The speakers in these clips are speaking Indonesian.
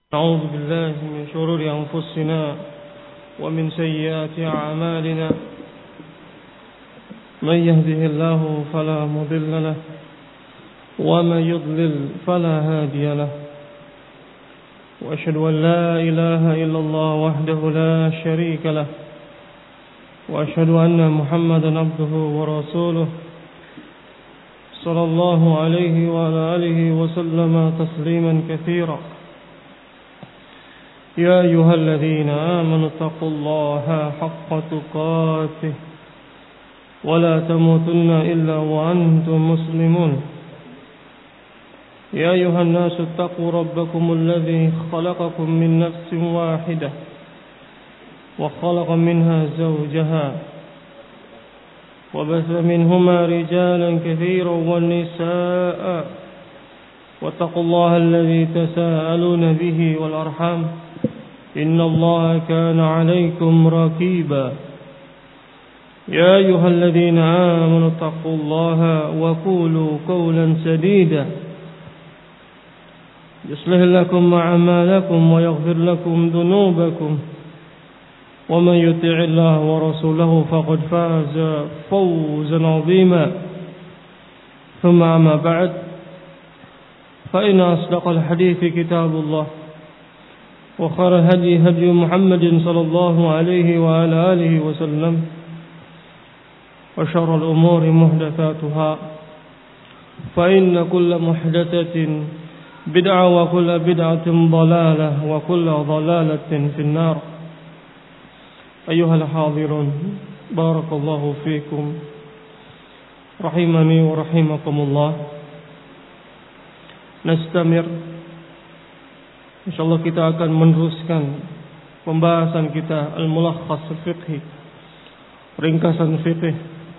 أعوذ بالله من شرور أنفسنا ومن سيئات أعمالنا من يهده الله فلا مضل له ومن يضلل فلا هادي له وأشهد أن لا إله إلا الله وحده لا شريك له وأشهد أن محمدا عبده ورسوله صلى الله عليه وعلى آله وسلم تسليما كثيرا يا أيها الذين آمنوا اتقوا الله حق تقاته ولا تموتن إلا وأنتم مسلمون يا أيها الناس اتقوا ربكم الذي خلقكم من نفس واحدة وخلق منها زوجها وبث منهما رجالا كثيرا والنساء واتقوا الله الذي تساءلون به والأرحام إن الله كان عليكم رقيبا يا أيها الذين آمنوا اتقوا الله وقولوا قولا سديدا يصلح لكم أعمالكم ويغفر لكم ذنوبكم ومن يطع الله ورسوله فقد فاز فوزا عظيما ثم أما بعد فإن أصدق الحديث كتاب الله وخير الهدي هدي محمد صلى الله عليه وعلى آله وسلم وشر الأمور محدثاتها فإن كل محدثة بدعة وكل بدعة ضلالة وكل ضلالة في النار أيها الحاضرون بارك الله فيكم رحمني ورحمكم الله. Nastamir, insyaallah kita akan meneruskan pembahasan kita Al-Mulakhas Fiqhi, ringkasan fiqh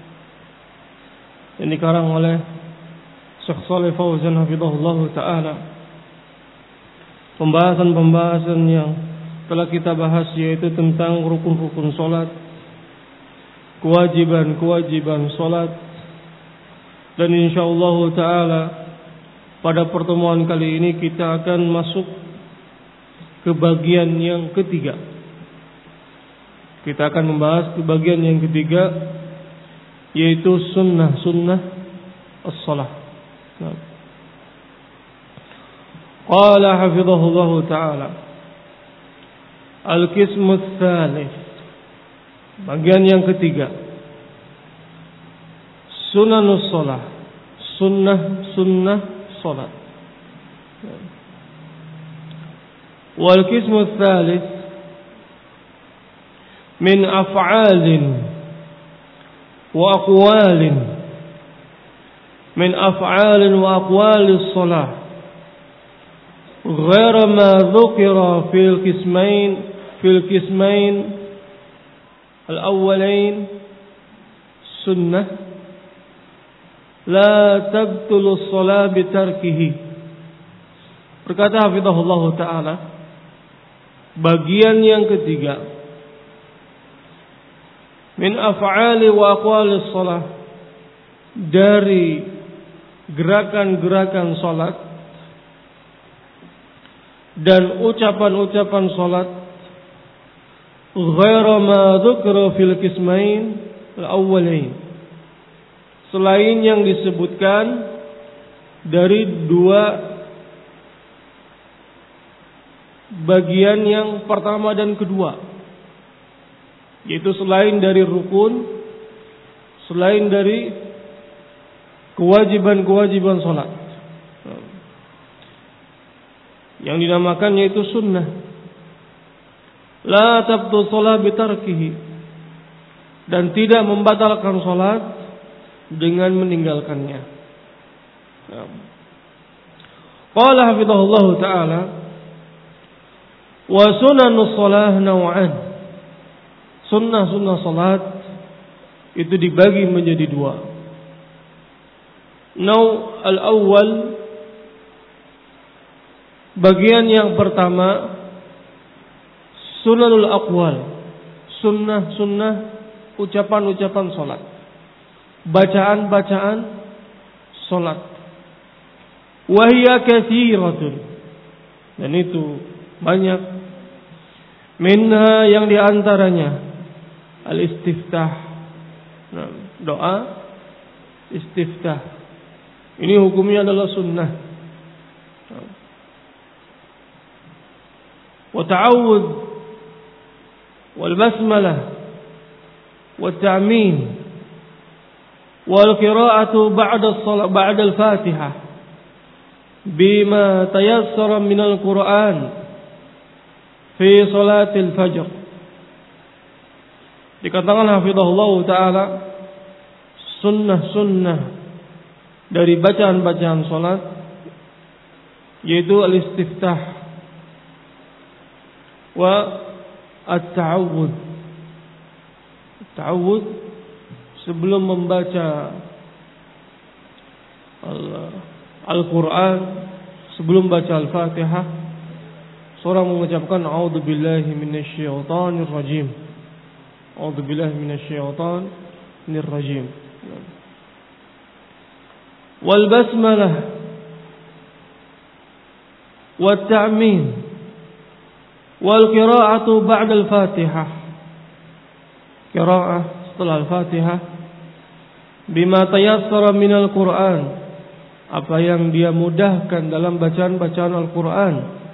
yang dikarang oleh Syekh Shalih Fauzan hafizahullah taala. Pembahasan yang telah kita bahas yaitu tentang rukun-rukun salat, kewajiban salat, dan insyaallah taala pada pertemuan kali ini kita akan masuk ke bagian yang ketiga. Kita akan membahas ke bagian yang ketiga, yaitu sunnah as-salah. Qala hafizahullah ta'ala al-qismu ats-tsalits, bagian yang ketiga, sunanus salah, sunnah salat. Wal qismu ats-tsalits min af'alin wa aqwalin min af'alin wa aqwalis salah غير ما ذكر في القسمين الأولين سنة la tabtulu shalah bitarkihi. Berkata hafizahullah taala, bagian yang ketiga min af'ali wa aqwalis shalah, dari gerakan-gerakan salat dan ucapan-ucapan salat, ghaira ma dzukira fil qismain al-awwalain, selain yang disebutkan dari dua bagian yang pertama dan kedua, yaitu selain dari rukun, selain dari kewajiban salat, yang dinamakan yaitu sunnah. La tabtu shalah bitarkihi, dan tidak membatalkan salat dengan meninggalkannya. Qala hafizahullah ta'ala wa sunanus shalah naw'an. Sunnah salat itu dibagi menjadi dua. Naw' al-awwal, bagian yang pertama, sunanul aqwal, sunnah ucapan-ucapan salat, bacaan-bacaan salat. Wa hiya katsiratun, dan itu banyak. Minha, yang diantaranya al-istiftah. Nah, doa istiftah. Ini hukumnya adalah sunnah. Wa ta'awudz wal basmalah wa ta'min wal qira'atu ba'da al-Fatihah bima tayassara min al-Qur'an fi salatil fajr. Dikatakan hafizahullah taala, sunnah-sunnah dari bacaan-bacaan salat yaitu al-istiftah wa at-ta'awudz. Ta'awudz sebelum membaca Al-Quran, sebelum baca Al-Fatihah, seorang mengucapkan a'udzubillahi minasyaitonir rajim. A'udzubillahi minasyaitonir rajim. Wal basmalah wat ta'min wal qira'atu ba'da al-Fatihah. Qira'ah setelah Al-Fatihah bima tayassara minal Qur'an, apa yang dia mudahkan dalam bacaan-bacaan Al-Quran.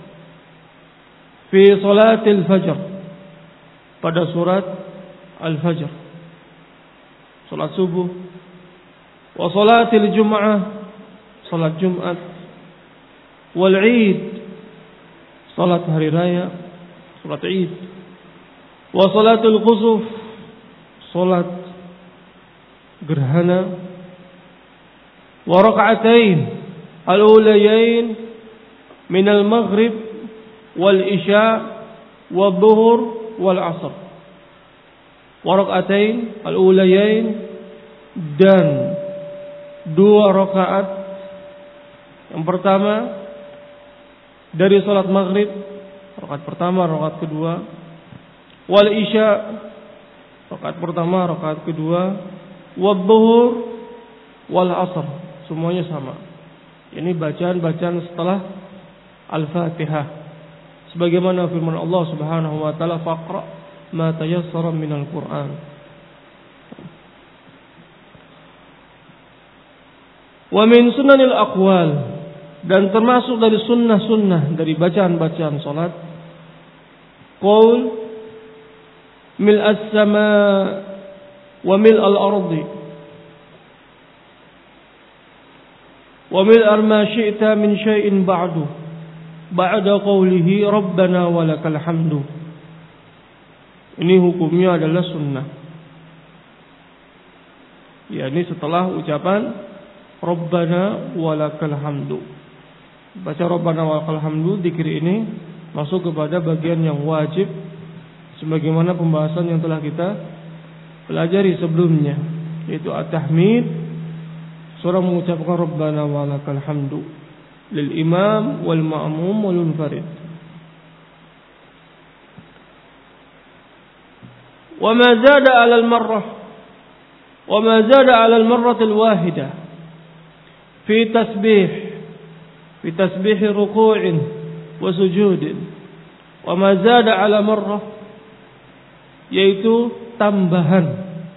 Fi salatil fajr, pada surat Al-Fajr, salat subuh. Wa salatil jum'ah, salat Jumat. Wal Eid, salat hari raya, salat Eid. Wa salatul khusuf, salat gerhana. Wa raka'atain al-ulayain min al-maghrib wal isya wal dhuhur wal asr. Wa raka'atain al-ulayain, dan 2 rakaat yang pertama dari salat maghrib, rakaat pertama, rakaat kedua. Wal isya, rakaat pertama, rakaat kedua. Wal dhuhur wal asr, semuanya sama. Ini bacaan-bacaan setelah Al-Fatihah. Sebagaimana firman Allah Subhanahu wa taala, faqra ma tayassara minal Qur'an. Wa min sunanil aqwal, dan termasuk dari sunnah-sunnah dari bacaan-bacaan salat, qaul mil as-sama wa mil al-ardi wa mil ma syi'ta min syai'in ba'da qawlihi rabbana walakal hamdu. Ini hukumnya adalah sunnah. Ya, ini setelah ucapan rabbana walakal hamdu. Baca rabbana walakal hamdu, zikir ini masuk kepada bagian yang wajib, sebagaimana pembahasan yang telah kita pelajari sebelumnya, yaitu at-tahmid. Seorang mengucapkan rabbana walakal hamdu lil imam wal ma'mum wal munfarid. Wa ma zada 'ala al-marrah wa ma zada 'ala al-marrah al-wahidah fi tasbih ruku'in wa sujudin. Wa ma zada 'ala marrah, yaitu tambahan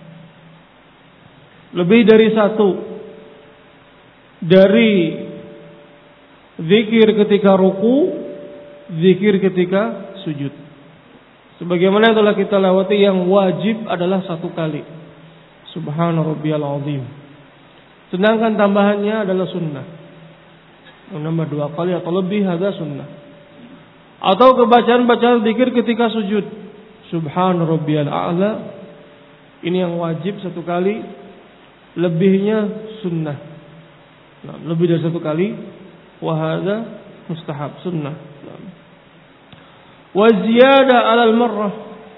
lebih dari 1 dari zikir ketika ruku, zikir ketika sujud. Sebagaimana telah kita lewati, yang wajib adalah 1 kali, subhana rabbiyal azim. Sedangkan tambahannya adalah sunnah. Menambah 2 kali atau lebih ada sunnah. Atau kebacaan-bacaan zikir ketika sujud, subhana rabbiyal a'la, ini yang wajib 1 kali, lebihnya sunnah. Nah, lebih dari 1 kali, wa hadza mustahab, sunnah. Wa ziyada 'ala al-marrah,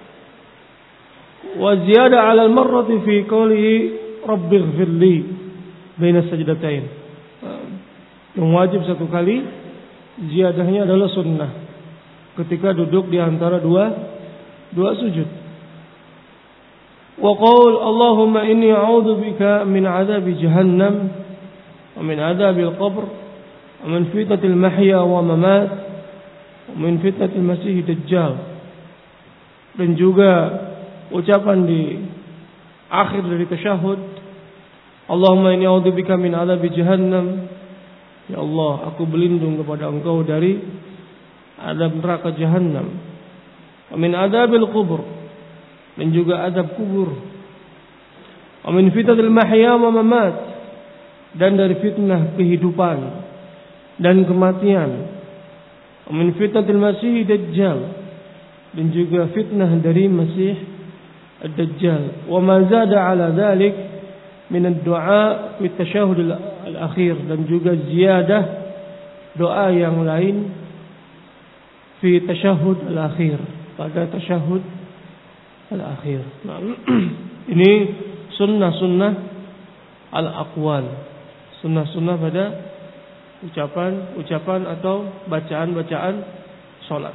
wa ziyada 'ala al-marrah fi qawlihi rabbighfirli baina sajdatain. Yang wajib 1 kali, ziyadahnya adalah sunnah, ketika duduk di antara dua sujud. Wa qaul Allahumma inni a'udzubika min 'adzabi jahannam wa min 'adzabil qabr wa min fitnatil mahya wa mamat wa min fitnatil masih dajjal, dan juga ucapan di akhir dari tasyahud, Allahumma inni a'udzubika min adzabi jahannam, ya Allah, aku berlindung kepada Engkau dari azab neraka jahannam, wa min adzabil kubur, dan juga azab kubur, wa min fitnatil mahya wa mamat, dan dari fitnah kehidupan dan kematian, wa min fitnatil masih dajjal, dan juga fitnah dari Masih ad-Dajjal, wa ma zada ala dzalik min ad-du'a fi tasyahhud al-akhir, dan juga ziyadah doa yang lain fi tasyahhud al-akhir, pada tasyahhud al-akhir. Nah, ini sunnah-sunnah al-aqwal, sunnah-sunnah pada ucapan atau bacaan-bacaan salat.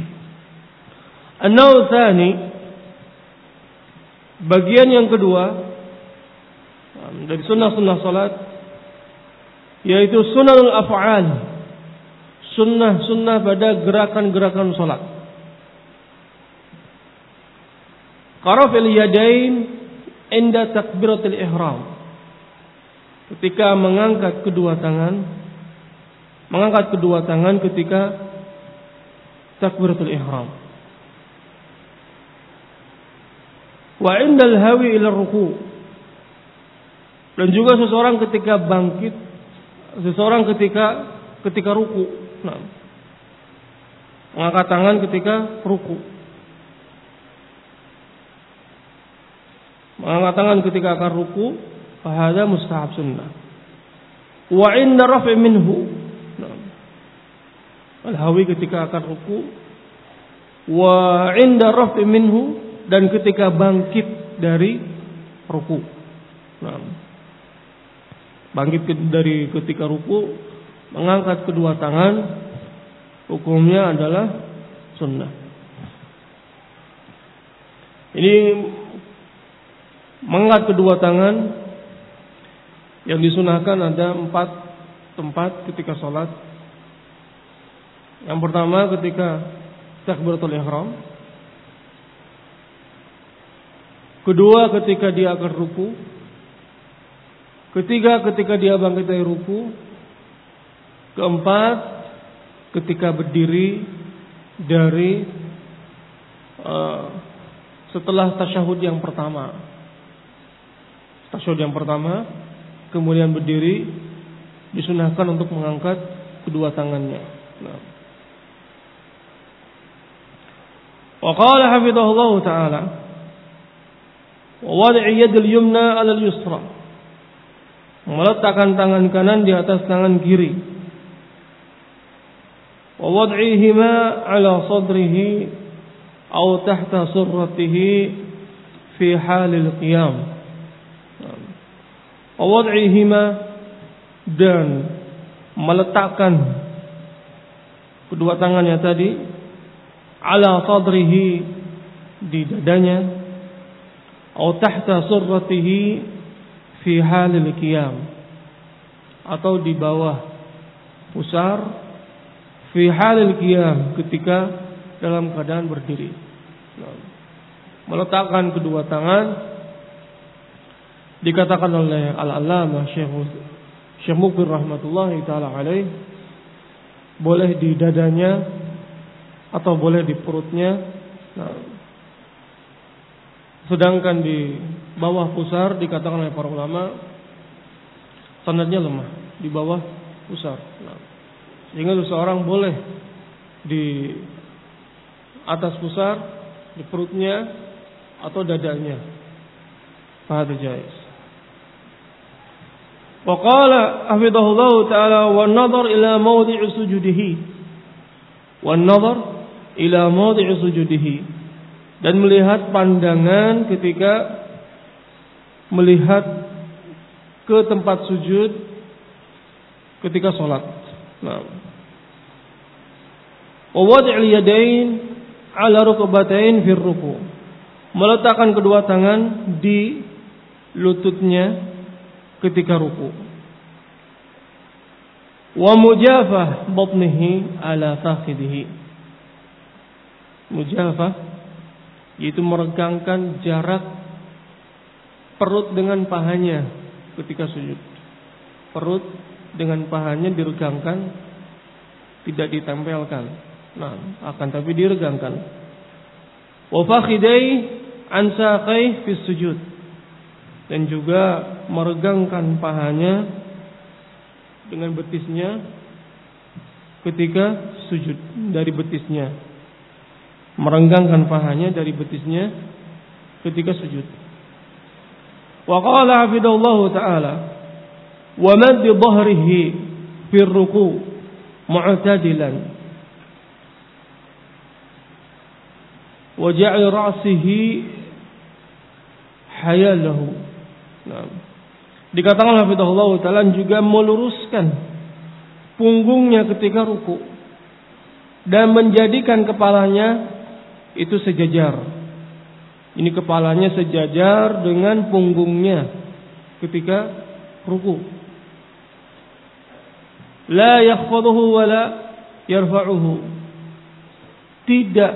An-naw tsani, bagian yang kedua dari sunnah-sunnah salat, yaitu sunnahul af'al, sunnah-sunnah pada gerakan-gerakan salat. Qarafil yadain inda takbiratul ihram, ketika mengangkat kedua tangan ketika takbiratul ihram. Wa indal hawi ila ruku', dan juga seseorang ketika bangkit, seseorang ketika ruku'. Nah, mengangkat tangan ketika ruku', mengangkat tangan ketika akan ruku', fa hadza mustahab sunnah. Wa inda raf'i minhu, nah, al-hawi ketika akan ruku', wa inda raf'i minhu, dan ketika bangkit dari ruku. Nah, bangkit dari ketika ruku, mengangkat kedua tangan, hukumnya adalah sunnah. Ini mengangkat kedua tangan yang disunahkan ada 4 tempat ketika sholat. Yang pertama ketika takbiratul ihram, kedua ketika dia akan ruku, ketiga ketika dia bangkit dari ruku, keempat ketika berdiri dari setelah tasyahud yang pertama. Tasyahud yang pertama, kemudian berdiri, disunahkan untuk mengangkat kedua tangannya. Nah. Wa qala hafizahullah ta'ala, wa wad'i yadil yumna 'ala al-yusra, meletakkan tangan kanan di atas tangan kiri. Wa wad'ihima 'ala sadrihi aw tahta surratihi fi halil qiyam. Wa wad'ihima, dan meletakkan kedua tangannya tadi 'ala sadrihi, di dadanya, atau tahta surratihi fi halil qiyam, atau di bawah pusar, fi halil qiyam, ketika dalam keadaan berdiri. Meletakkan kedua tangan dikatakan oleh Al-Allamah Syekh Mukbil rahmatullahi taala alaih, boleh di dadanya atau boleh di perutnya. Nah, sedangkan di bawah pusar dikatakan oleh para ulama sanadnya lemah, di bawah pusar. Nah, sehingga seseorang boleh di atas pusar, di perutnya atau dadanya. Fahad jaiz. Wa qala hafizahullah ta'ala, wan nadhar ila mawdi'i sujudihi, wan nadhar ila mawdi'i sujudihi, dan melihat pandangan ketika melihat ke tempat sujud ketika sholat. Nah, wa wad'il yadain 'ala rukbatain fi ruku', meletakkan kedua tangan di lututnya ketika ruku'. Wa mujafah batnihi 'ala fakhidihi, Mujafah, yaitu meregangkan jarak perut dengan pahanya ketika sujud. Perut dengan pahanya diregangkan, tidak ditempelkan. Nah, akan tapi diregangkan. Wa fakhidai an saqai fi sujud. Dan juga meregangkan pahanya dengan betisnya ketika sujud, dari betisnya. Merenggangkan pahanya dari betisnya ketika sujud. Wa qala hafidallahu ta'ala wa madd dhahrihi fi ruku' mu'tadilan wa ja'i ra'sihi hayalahu. Nah, dikatakan hafidallahu ta'ala juga meluruskan punggungnya ketika ruku dan menjadikan kepalanya itu sejajar. Ini kepalanya sejajar dengan punggungnya ketika ruku. La yakhfaduhu wa la yarfa'uhu. Tidak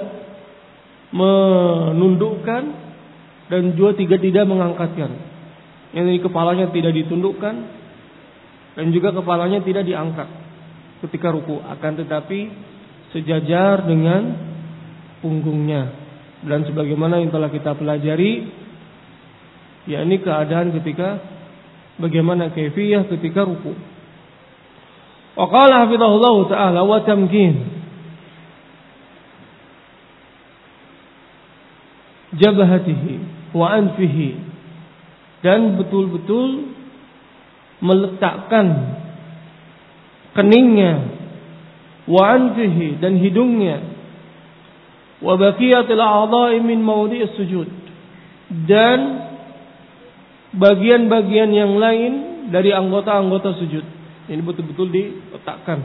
menundukkan dan juga tidak mengangkatkan. Ini kepalanya tidak ditundukkan dan juga kepalanya tidak diangkat ketika ruku, akan tetapi sejajar dengan punggungnya. Dan sebagaimana yang telah kita pelajari, yakni keadaan ketika bagaimana kaifiyah ketika ruku. Wa qala hafizahullah ta'ala wa tamkin jabhatihi wa anfihi, dan betul-betul meletakkan keningnya, wa anfihi, dan hidungnya, wa baqiyatil a'dha'i min mawdi'is sujud, dan bagian-bagian yang lain dari anggota-anggota sujud. Ini betul-betul diletakkan.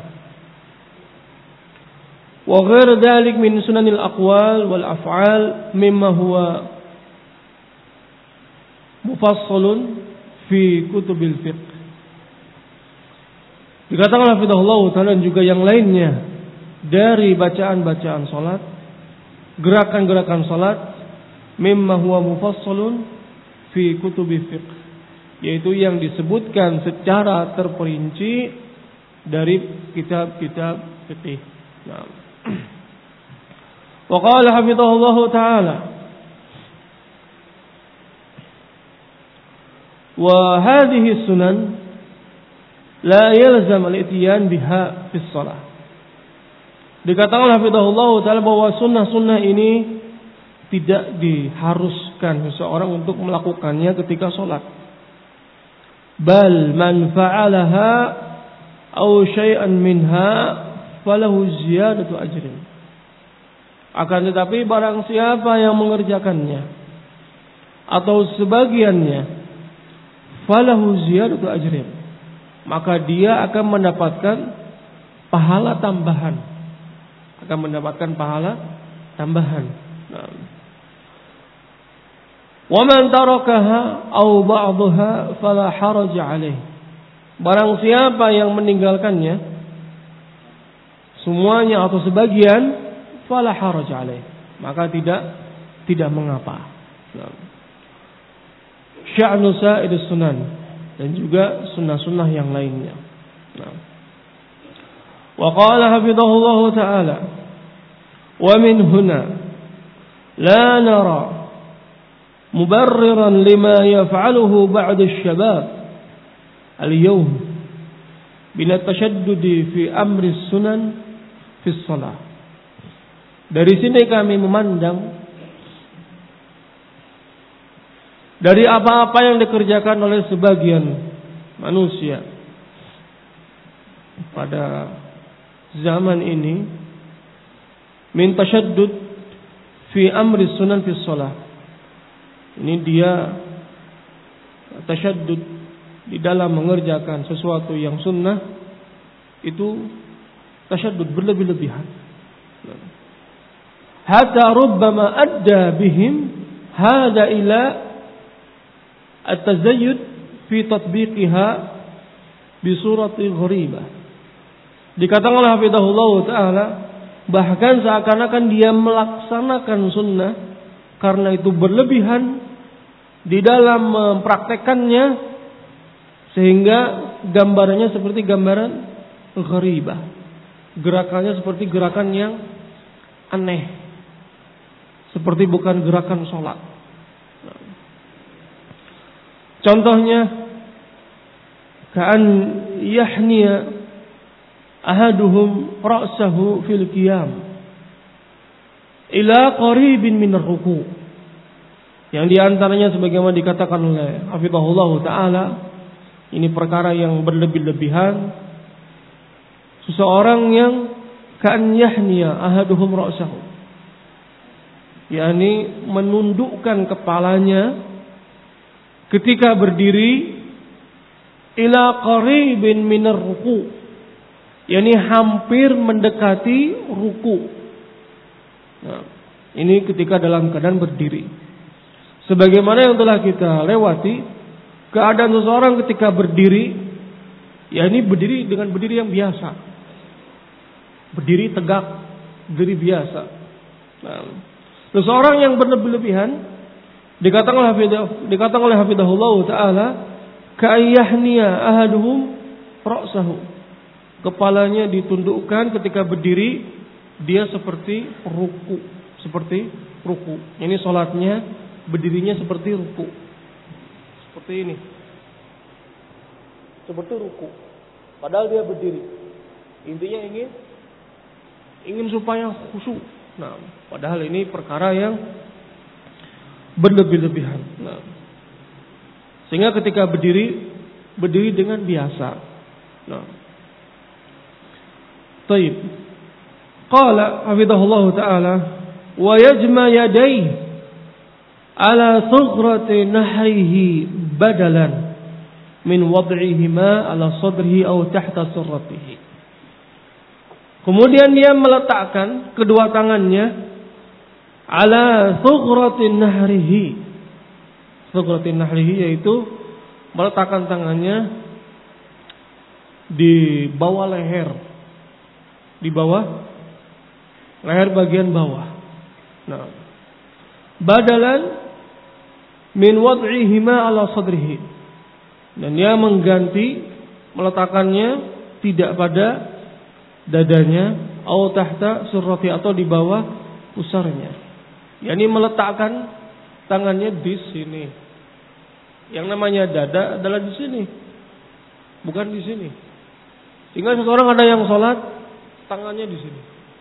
Wa ghair dzalik min sunanil aqwal wal af'al mimma huwa mufassalun fi kutubil fiqh. Dikatakan hafizahullah ta'ala juga yang lainnya dari bacaan-bacaan salat, gerakan-gerakan salat, mimma huwa mufassalun fi kutubil fiqh, yaitu yang disebutkan secara terperinci dari kitab-kitab fikih. Nah. Wa qala hafizahullah ta'ala wa hadhihi sunan la yalzam al-ityan biha fi shalah. Dikatakan hafizahullah ta'ala bahwa sunnah-sunnah ini tidak diharuskan seseorang untuk melakukannya ketika sholat. Bal man fa'alaha aw syai'an minha falahu ziyadatu ajrin. Akan tetapi barang siapa yang mengerjakannya atau sebagiannya, falahu ziyadatu ajrin, maka dia akan mendapatkan pahala tambahan. Akan mendapatkan pahala tambahan. Nah. Wa man tarakaha aw ba'daha fala haraja alaih. Barang siapa yang meninggalkannya, semuanya atau sebagian, fala haraja alaih, maka tidak mengapa. Nah. Sya'nu sa'idus sunan, dan juga sunnah-sunnah yang lainnya. Nah. Wa qala hafizahullah ta'ala wa min huna la nara mubarriran lima yaf'aluhu ba'da asy-syabab al-yawm bin at-tashaddud fi amri sunan fi shalah. Dari sini kami memandang dari apa-apa yang dikerjakan oleh sebagian manusia pada zaman ini, min tashaddud fi amri sunan fi shalah. Ini dia tashaddud di dalam mengerjakan sesuatu yang sunnah, itu tashaddud berlebih-lebihan. Hatta rubbama adda bihim hada ila at-tazayyud fi tatbiqiha bi surati gharibah. Dikatakan oleh hafizahullah ta'ala, Bahkan seakan-akan dia melaksanakan sunnah, karena itu berlebihan di dalam mempraktekannya, sehingga gambarannya seperti gambaran gharibah. Gerakannya seperti gerakan yang aneh, seperti bukan gerakan sholat. Contohnya, ka'an yahniya ahaduhum ra'sahu fil qiyam ila qaribin minar ruku'. Yang diantaranya sebagaimana dikatakan oleh hafizahullah ta'ala, ini perkara yang berlebih-lebihan. Seseorang yang ka'an yahniya ahaduhum ra'sahu, yakni menundukkan kepalanya ketika berdiri ila qaribin minar ruku', yakni hampir mendekati ruku'. Nah, ini ketika dalam keadaan berdiri. Sebagaimana yang telah kita lewati, keadaan seseorang ketika berdiri, yakni berdiri dengan berdiri yang biasa, berdiri tegak, berdiri biasa. Nah, seseorang yang berlebihan, dikatakan oleh hafizahullah ta'ala, ka'ayyahniya ahaduhum ra'sahu, kepalanya ditundukkan ketika berdiri, dia seperti ruku. Ini sholatnya berdirinya seperti ruku, seperti ini, seperti ruku, padahal dia berdiri. Intinya ingin supaya khusyuk. Nah, padahal ini perkara yang berlebih-lebihan. Nah, sehingga ketika berdiri dengan biasa. Nah, taib. Qala hafizahullah ta'ala, wa yajma yadayhi ala thughrati nahrihi badalan min wad'ihima ala sadrihi aw tahta surratihi. Kemudian dia meletakkan kedua tangannya ala thughrati nahrihi. Thughrati nahrihi yaitu meletakkan tangannya di bawah leher, di bawah leher bagian bawah. Nah, badalan min wad'ihima ala sadrihi, dan dia mengganti meletakkannya tidak pada dadanya, atau tahta surrati, atau di bawah pusarnya. yakni meletakkan tangannya di sini. Yang namanya dada adalah di sini, bukan di sini. Sehingga seseorang ada yang sholat tangannya di sini,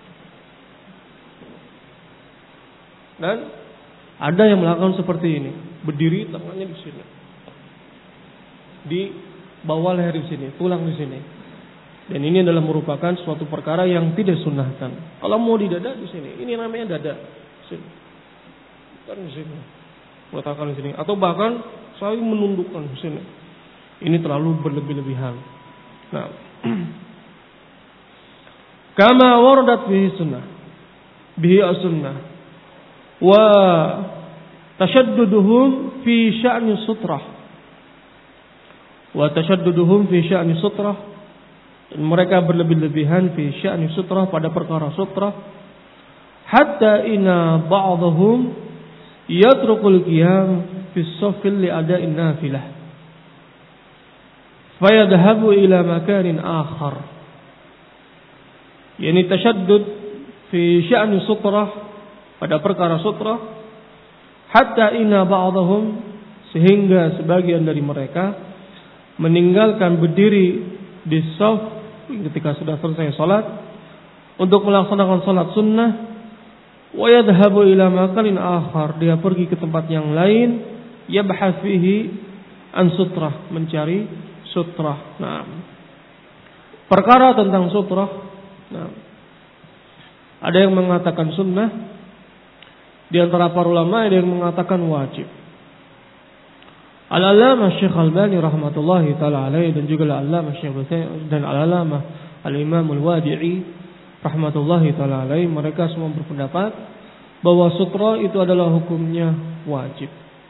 dan ada yang melakukan seperti ini, berdiri tangannya di sini, di bawah leher di sini, tulang di sini. Dan ini adalah merupakan suatu perkara yang tidak sunnahkan. Kalau mau di dada di sini, ini namanya dada, sini, bukan di sini, meletakkan di sini, atau bahkan saya menundukkan di sini. Ini terlalu berlebih-lebihan. Nah, kama waradat bihi sunnah, bihi as-sunnah, wa tashadduduhum fi sya'ni sutrah, wa tashadduduhum fi sya'ni sutrah. Mereka berlebih-lebihan fi sya'ni sutrah, pada perkara sutrah, hatta inna ba'dahum yatrukul qiyam fi as-saffil li ada'in nafilah fayadhabu ila makanin akhar. Yani tashaddud fi sya'ni sutrah, pada perkara sutrah, hatta inna ba'dahum, sehingga sebagian dari mereka meninggalkan berdiri di shaf ketika sudah selesai salat untuk melaksanakan salat sunnah, wa yadhhabu ila makanin akhar, dia pergi ke tempat yang lain, yabhath fihi an sutrah, mencari sutrah. Nah, perkara tentang sutrah, nah, ada yang mengatakan sunnah, di antara para ulama ada yang mengatakan wajib. Al-Allamah Syekh Albani rahmatullahi taala alaihi, dan juga Al-Allamah Syekh Utsaimin dan Al-Allamah Al-Imam Al-Wadi'i rahmatullahi taala alaihi, mereka semua berpendapat bahwa sutra itu adalah hukumnya wajib.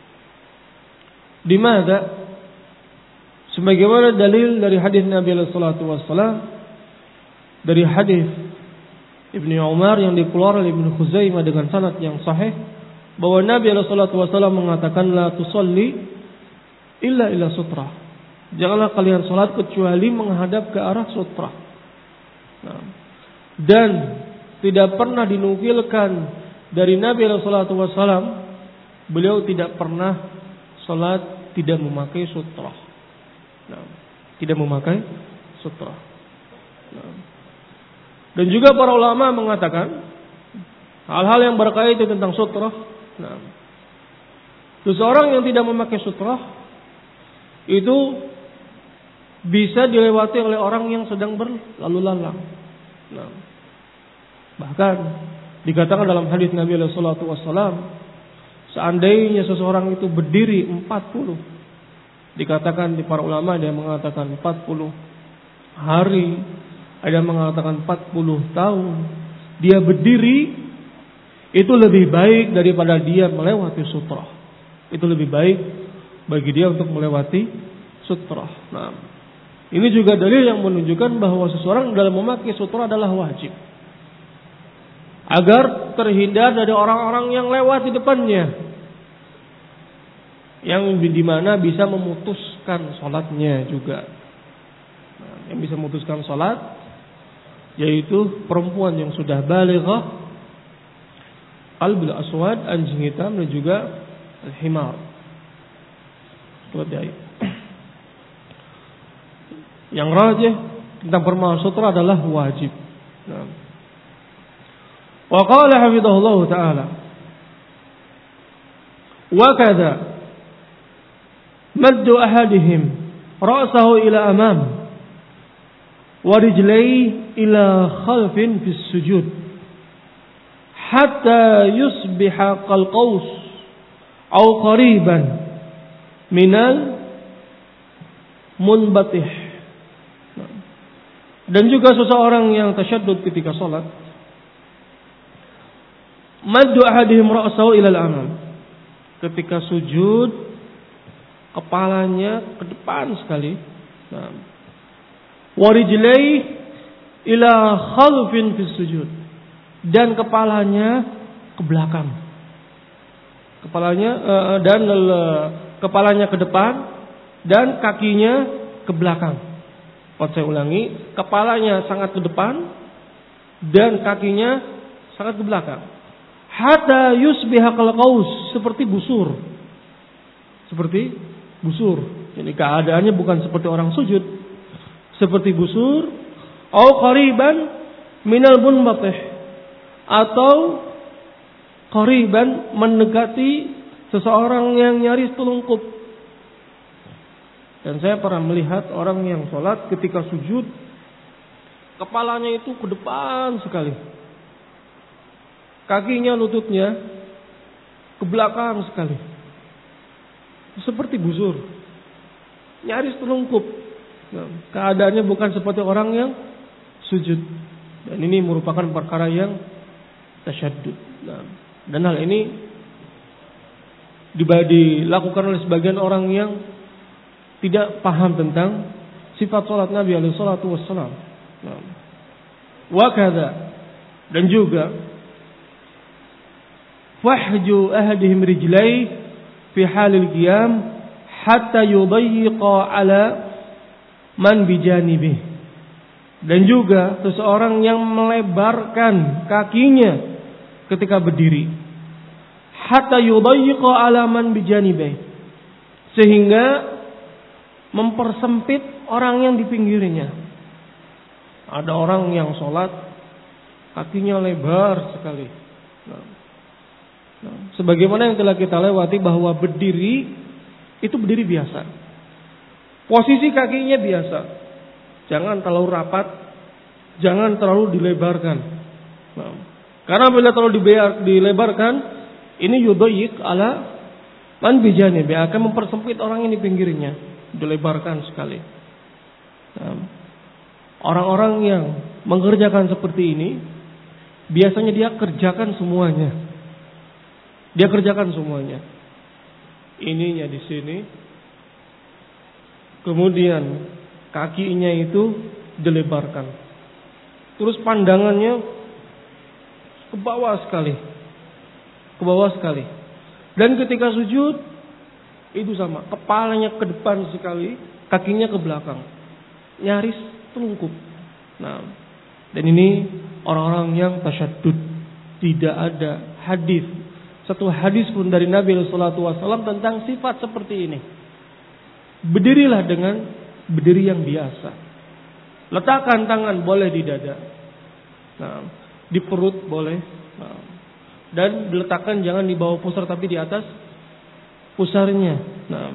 Di mana? Sebagaimana dalil dari hadis Nabi sallallahu alaihi wasallam, dari hadis Ibnu Umar yang dikeluarkan oleh Ibnu Khuzaimah dengan sanad yang sahih bahwa Nabi sallallahu alaihi wasallam mengatakan la tusalli illa sutra. Janganlah kalian salat kecuali menghadap ke arah sutra. Nah, dan tidak pernah dinukilkan dari Nabi sallallahu alaihi wasallam beliau tidak pernah salat tidak memakai sutra. Nah, tidak memakai sutra. Nah, dan juga para ulama mengatakan hal-hal yang berkaitan tentang sutra. Nah, seseorang yang tidak memakai sutra itu bisa dilewati oleh orang yang sedang berlalu lalang. Nah, bahkan dikatakan dalam hadis Nabi sallallahu alaihi wasallam, seandainya seseorang itu berdiri 40, dikatakan di para ulama ada yang mengatakan 40 hari, ada yang mengatakan 40 tahun dia berdiri, itu lebih baik daripada dia melewati sutra. Itu lebih baik bagi dia untuk melewati sutra. Nah, ini juga dalil yang menunjukkan bahwa seseorang dalam memakai sutra adalah wajib, agar terhindar dari orang-orang yang lewat di depannya, yang dimana bisa memutuskan sholatnya juga. Nah, yang bisa memutuskan sholat yaitu perempuan yang sudah balighah, qalbul aswad, anjing hitam, dan juga al-himar, keledai. Yang rajih tentang permasalahan sutra adalah wajib. Nah. Wa qala hafizahullah ta'ala wa kadza maddu ahadihim ra'sahu ila amam wa rijlaihi ila khalfin fis sujud hatta yusbiha qal qaus aw qariban minal munbatih. Dan juga seseorang yang tasyaddud ketika salat, maddu ahadihim ra'sahu ila al-amam, ketika sujud kepalanya ke depan sekali. Nah, wa rijlaihi ila khalfin fi sujud, dan kepalanya ke belakang. Kepalanya ke depan dan kakinya ke belakang. Saya ulangi, kepalanya sangat ke depan dan kakinya sangat ke belakang. Hatta yusbiha kal qaus, seperti busur. Seperti busur. Jadi keadaannya bukan seperti orang sujud, seperti busur. Au qariban minal bunbatih, atau qariban mendekati seseorang yang nyaris telungkup. Dan saya pernah melihat orang yang sholat ketika sujud, kepalanya itu ke depan sekali, kakinya, lututnya ke belakang sekali, seperti busur, nyaris telungkup. Nah, keadaannya bukan seperti orang yang sujud. Dan ini merupakan perkara yang tasyaddud. Nah, dan hal ini dilakukan oleh sebagian orang yang tidak paham tentang sifat salat Nabi alaihi salatu wassalam. Wa kadza, dan juga fahju ahadihim rijlai fi halil qiyam hatta yudayyiqa ala man bijanibih. Dan juga seseorang yang melebarkan kakinya ketika berdiri, hatta yudayyiqa ala man bijanibih, sehingga mempersempit orang yang di pinggirnya. Ada orang yang sholat kakinya lebar sekali. Sebagaimana yang telah kita lewati bahwa berdiri itu berdiri biasa, posisi kakinya biasa, jangan terlalu rapat, jangan terlalu dilebarkan. Karena bila terlalu dilebarkan, ini yudayyiq ala man bijanibi, akan mempersempit orang yang di pinggirnya, dilebarkan sekali. Orang-orang yang mengerjakan seperti ini biasanya dia kerjakan semuanya. Dia kerjakan semuanya. Ininya di sini, kemudian kakinya itu dilebarkan, terus pandangannya ke bawah sekali. Ke bawah sekali. Dan ketika sujud itu sama, kepalanya ke depan sekali, kakinya ke belakang. Nyaris telungkup. Nah, dan ini orang-orang yang tasyadud. Tidak ada hadis, satu hadis pun dari Nabi sallallahu alaihi wasallam tentang sifat seperti ini. Berdirilah dengan berdiri yang biasa. Letakkan tangan boleh di dada. Nah, di perut boleh. Nah, dan diletakkan jangan di bawah pusar tapi di atas pusarnya. Nah.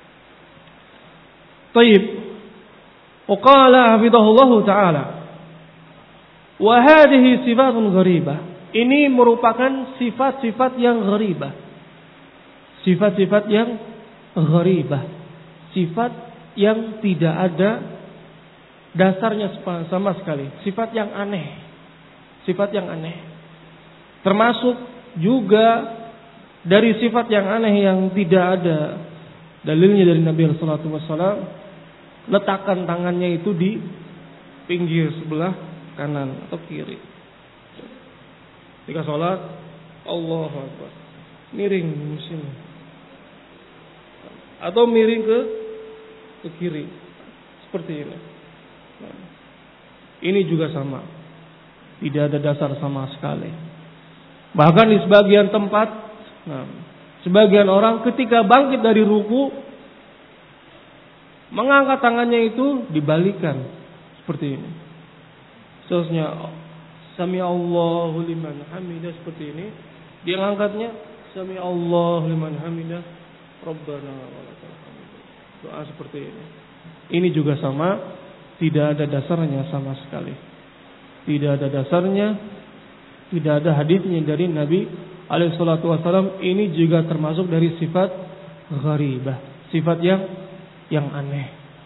Taib. Waqala hafidhahullahu taala. Wa hadhihi sifatun gharibah. Ini merupakan sifat-sifat yang gharibah. Sifat-sifat yang gharibah. Sifat yang tidak ada dasarnya sama sekali. Sifat yang aneh. Sifat yang aneh. Termasuk juga dari sifat yang aneh yang tidak ada dalilnya dari Nabi sallallahu alaihi wasallam, letakkan tangannya itu di pinggir sebelah kanan atau kiri. Ketika sholat, Allahu Akbar, miring sini, atau miring ke kiri, seperti ini. Ini juga sama, tidak ada dasar sama sekali. Bahkan di sebagian tempat, sebagian orang ketika bangkit dari ruku, mengangkat tangannya itu dibalikan seperti ini. Seterusnya, Sami Allahu liman hamidah, seperti ini. Dia ngangkatnya Sami Allahu liman hamidah Rabbana walakal hamd. Doa seperti ini. Ini juga sama, tidak ada dasarnya sama sekali. Tidak ada dasarnya, tidak ada hadisnya dari Nabi alaihi salatu wasallam. Ini juga termasuk dari sifat gharibah, sifat yang aneh.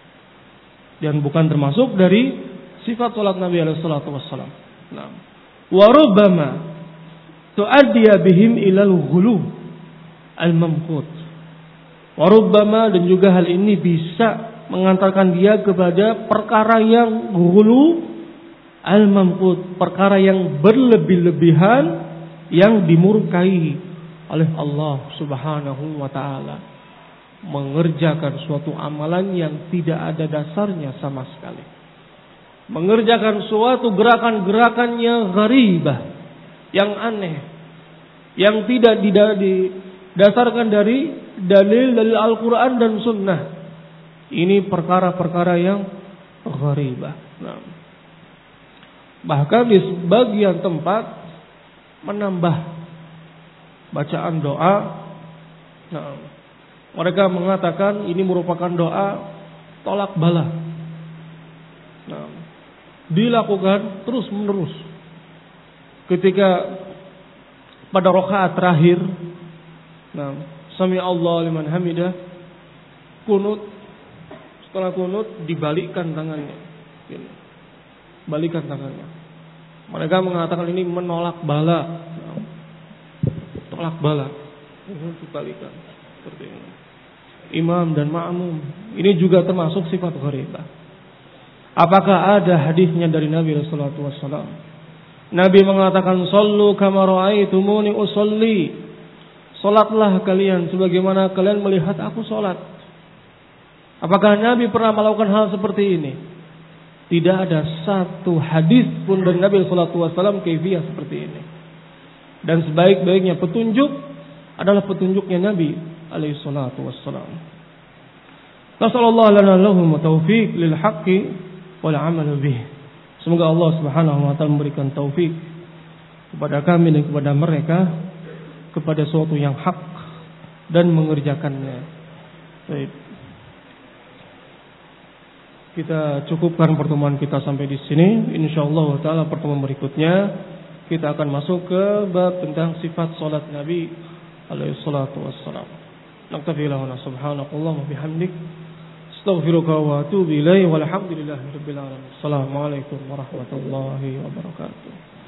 Dan bukan termasuk dari sifat salat Nabi alaihi salatu wasallam. Nah, wa rubbama tu'addiya bihim ilal ghulu al-mamqut. Wa rubbama, dan juga hal ini bisa mengantarkan dia kepada perkara yang ghulu al-mamqut, perkara yang berlebih-lebihan yang dimurkai oleh Allah Subhanahu wa taala. Mengerjakan suatu amalan yang tidak ada dasarnya sama sekali. Mengerjakan suatu gerakan-gerakan yang gharibah, yang aneh, yang tidak didasarkan dari dalil Al-Quran dan Sunnah. Ini perkara-perkara yang gharibah. Nah, bahkan di sebagian tempat menambah bacaan doa. Nah, mereka mengatakan ini merupakan doa tolak bala. Nah, dilakukan terus menerus. Ketika pada rakaat terakhir, nah, Sami Allah liman hamidah, kunut, setelah kunut dibalikkan tangannya, ini, balikkan tangannya. Mereka mengatakan ini menolak bala, nah, tolak bala, dibalikkan seperti ini. Imam dan ma'mum, ini juga termasuk sifat gharibah. Apakah ada hadisnya dari Nabi sallallahu alaihi wasallam? Nabi mengatakan, "Shallu kama ra'aitumuni usolli." Salatlah kalian sebagaimana kalian melihat aku salat. Apakah Nabi pernah melakukan hal seperti ini? Tidak ada satu hadis pun dari Nabi sallallahu alaihi wasallam kaifiyah seperti ini. Dan sebaik-baiknya petunjuk adalah petunjuknya Nabi alaihi salatu wassalam. Nasallallahu lana lahum taufiq lil haqqi wal amal bih. Semoga Allah Subhanahu wa taala memberikan taufik kepada kami dan kepada mereka kepada sesuatu yang hak dan mengerjakannya. Baik. Kita cukupkan pertemuan kita sampai di sini. Insyaallah taala pertemuan berikutnya kita akan masuk ke bab tentang sifat salat Nabi alaihi salatu wassalam. Naktafi lahuna subhanakallahumma bihamdik astaghfiruka wa atubu ilaik walhamdulillahi rabbil alamin. Assalamualaikum warahmatullahi wabarakatuh.